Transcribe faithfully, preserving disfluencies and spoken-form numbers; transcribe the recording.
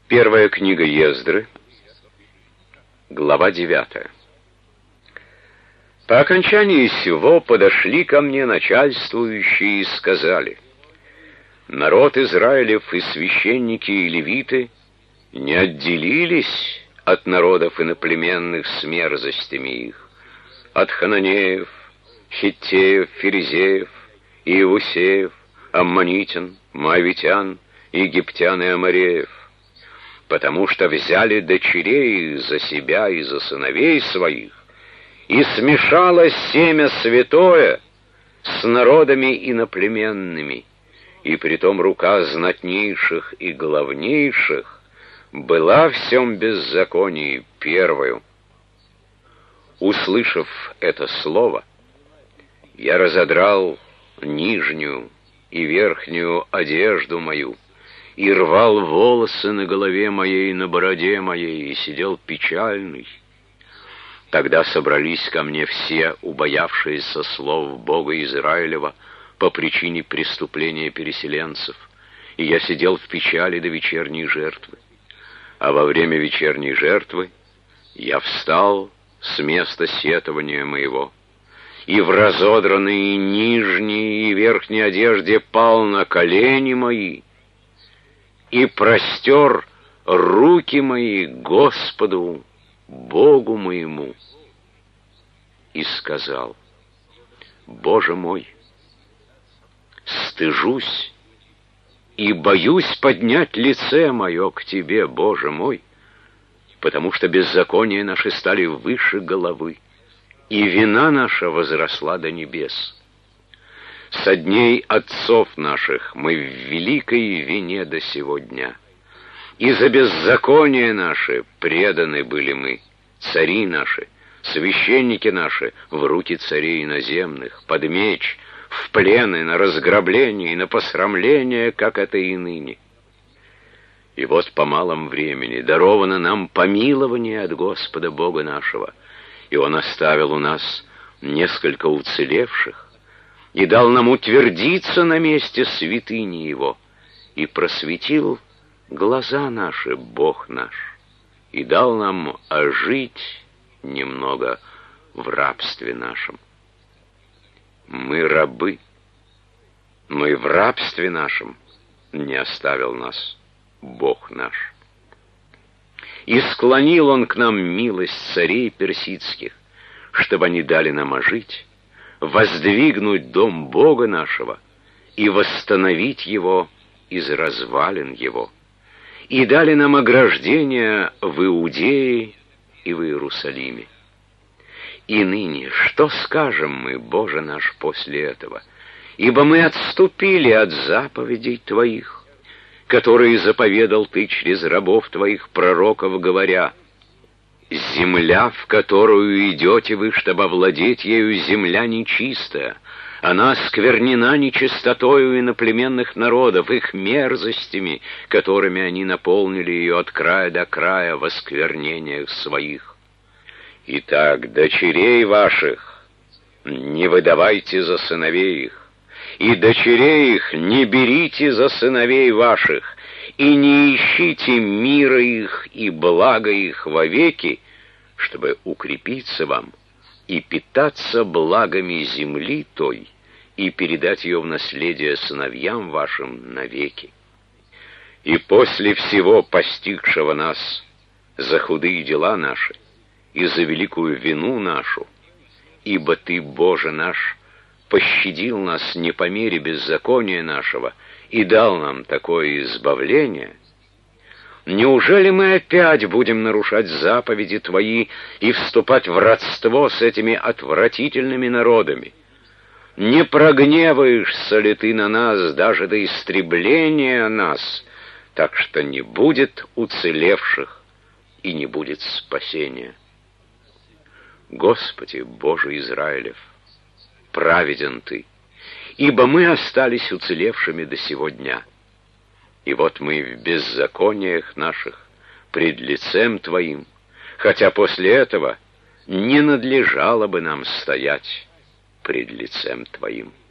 Первая книга Ездры, глава девятая. По окончании сего подошли ко мне начальствующие и сказали: народ Израилев и священники и левиты не отделились от народов иноплеменных с мерзостями их, от хананеев, хиттеев, ферезеев, иевусеев, аммонитян, моавитян, египтян и амореев, потому что взяли дочерей их за себя и за сыновей своих, и смешалось семя святое с народами иноплеменными, и притом рука знатнейших и главнейших была в всем беззаконии первою. Услышав это слово, я разодрал нижнюю и верхнюю одежду мою, и рвал волосы на голове моей, на бороде моей, и сидел печальный. Тогда собрались ко мне все, убоявшиеся слов Бога Израилева по причине преступления переселенцев, и я сидел в печали до вечерней жертвы. А во время вечерней жертвы я встал с места сетования моего, и в разодранной нижней и верхней одежде пал на колени мои, и простер руки мои Господу, Богу моему, и сказал: Боже мой, стыжусь и боюсь поднять лице мое к Тебе, Боже мой, потому что беззакония наши стали выше головы, и вина наша возросла до небес. Со дней отцов наших мы в великой вине до сего дня, и за беззаконие наше преданы были мы, цари наши, священники наши, в руки царей иноземных, под меч, в плены, на разграбление и на посрамление, как это и ныне. И вот по малом времени даровано нам помилование от Господа Бога нашего, и Он оставил у нас несколько уцелевших, и дал нам утвердиться на месте святыни Его, и просветил глаза наши Бог наш, и дал нам ожить немного в рабстве нашем. Мы рабы, но и в рабстве нашем не оставил нас Бог наш. И склонил Он к нам милость царей персидских, чтобы они дали нам ожить, воздвигнуть дом Бога нашего и восстановить его из развалин его, и дали нам ограждение в Иудее и в Иерусалиме. И ныне что скажем мы, Боже наш, после этого? Ибо мы отступили от заповедей Твоих, которые заповедал Ты через рабов Твоих пророков, говоря: земля, в которую идете вы, чтобы овладеть ею, земля нечистая, она осквернена нечистотою иноплеменных народов, их мерзостями, которыми они наполнили ее от края до края в осквернениях своих. Итак, дочерей ваших не выдавайте за сыновей их, и дочерей их не берите за сыновей ваших, и не ищите мира их и блага их вовеки, чтобы укрепиться вам и питаться благами земли той, и передать ее в наследие сыновьям вашим навеки. И после всего постигшего нас за худые дела наши и за великую вину нашу, ибо Ты, Боже наш, пощадил нас не по мере беззакония нашего и дал нам такое избавление, неужели мы опять будем нарушать заповеди Твои и вступать в родство с этими отвратительными народами? Не прогневаешься ли Ты на нас даже до истребления нас, так что не будет уцелевших и не будет спасения? Господи, Боже Израилев, праведен Ты, ибо мы остались уцелевшими до сего дня. И вот мы в беззакониях наших пред лицем Твоим, хотя после этого не надлежало бы нам стоять пред лицем Твоим.